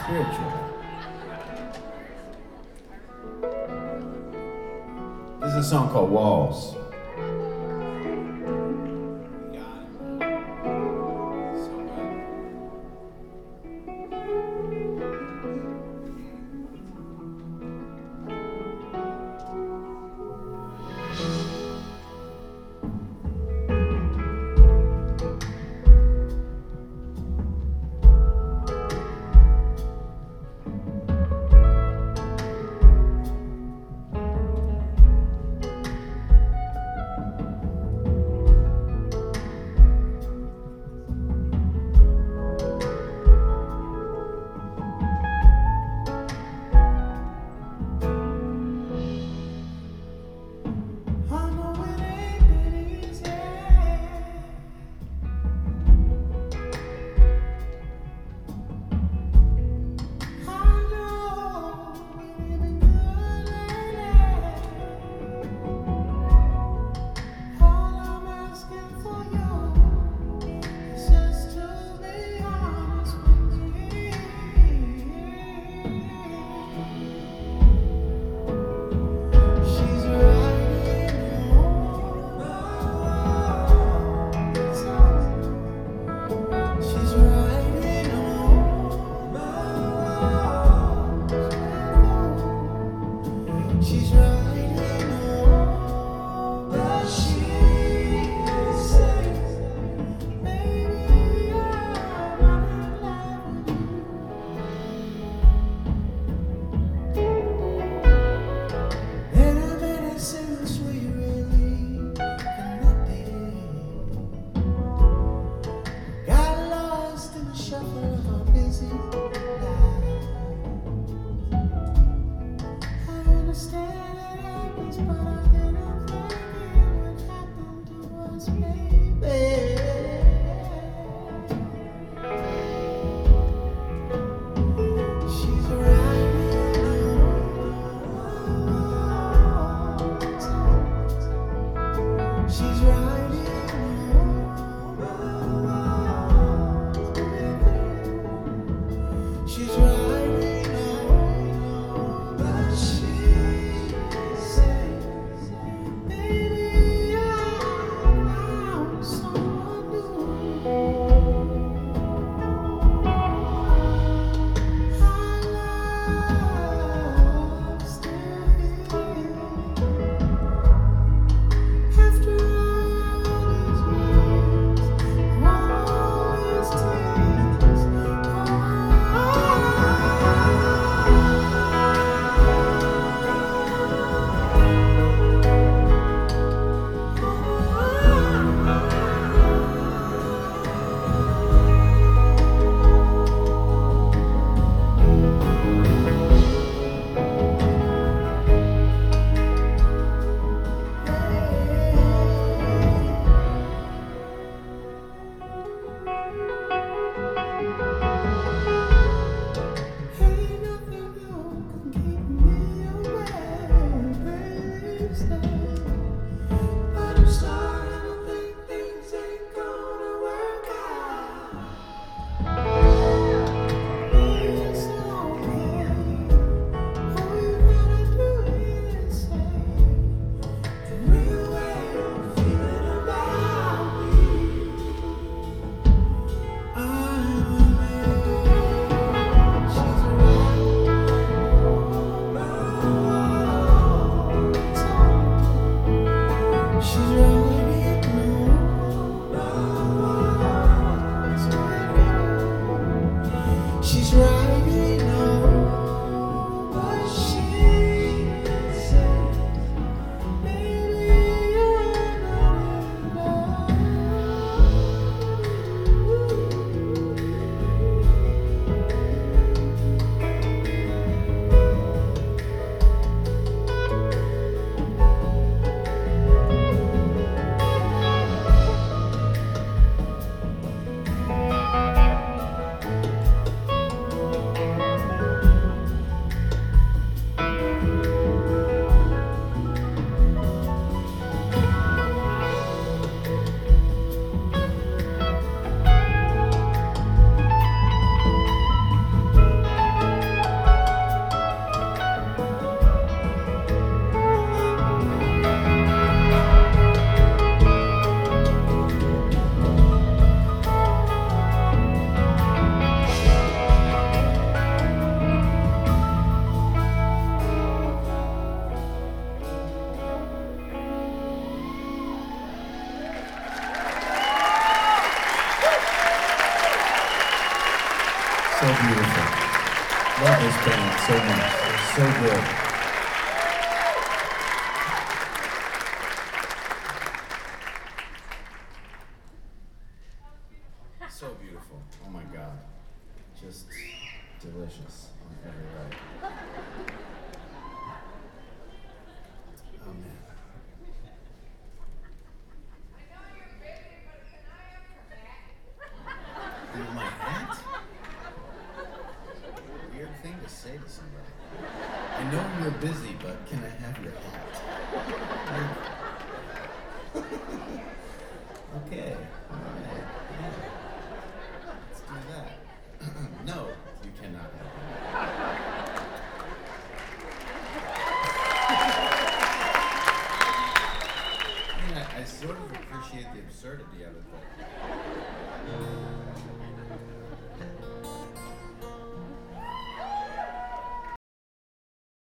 spiritual. This is a song called Walls. So beautiful. Love this band so much. They're so good. So beautiful. Oh my God. Just delicious on every level. Oh man. And my hat? Weird thing to say to somebody. I know you're busy, but can I have your hat? Okay. All right. Yeah. Let's do that. No, you cannot have it. I mean, I sort of appreciate the absurdity of it, but